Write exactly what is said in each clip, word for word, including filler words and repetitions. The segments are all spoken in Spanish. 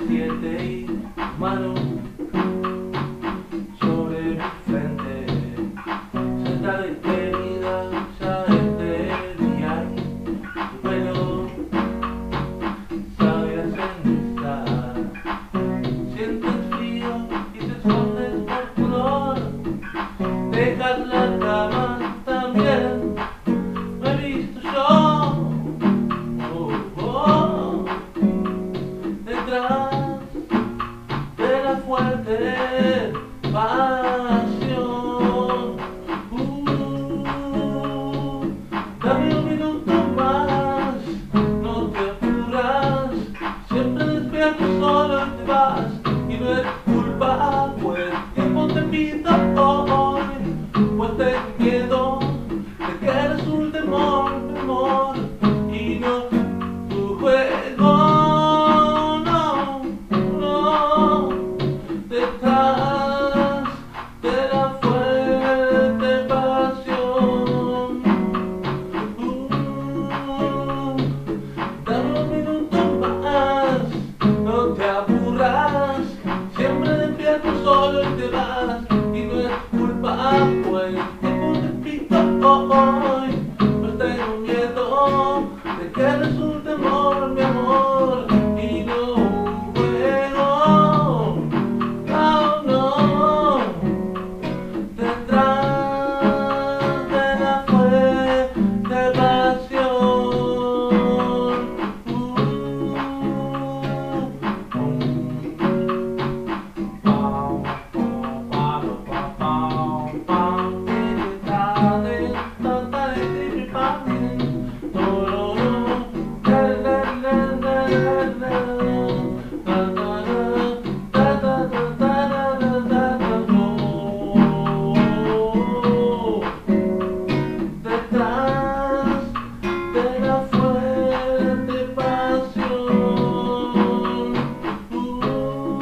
siete y tu mano sobre mi frente. Sentada y querida, ya es de día y tu pelo sabe a ceniza. Sientes frío y te escondes por pudor. Dejas la cama también, me he visto yo. Oh, oh, detrás de la fuerte pasión. Uh, dame un minuto más, no te apuras. Siempre despierto solo y te vas, y no es culpa, pues tiempo te pido hoy. Pues tengo miedo de que resulte temor, temor, y no tu juego. No, no, detrás de la fuerte pasión. Uh, dame un minuto más, no te aburras. Siempre despierto solo y te vas, y no es culpa, pues tiempo te pido hoy. Pues tengo miedo de que resulte temor, mi amor, y no un juego. No, no, detrás de la fuerte pasión. Detrás de la fuerte pasión. Uh,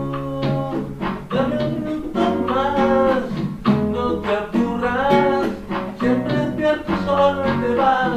dame un minuto más, no te aburras. Siempre despierto solo y te vas.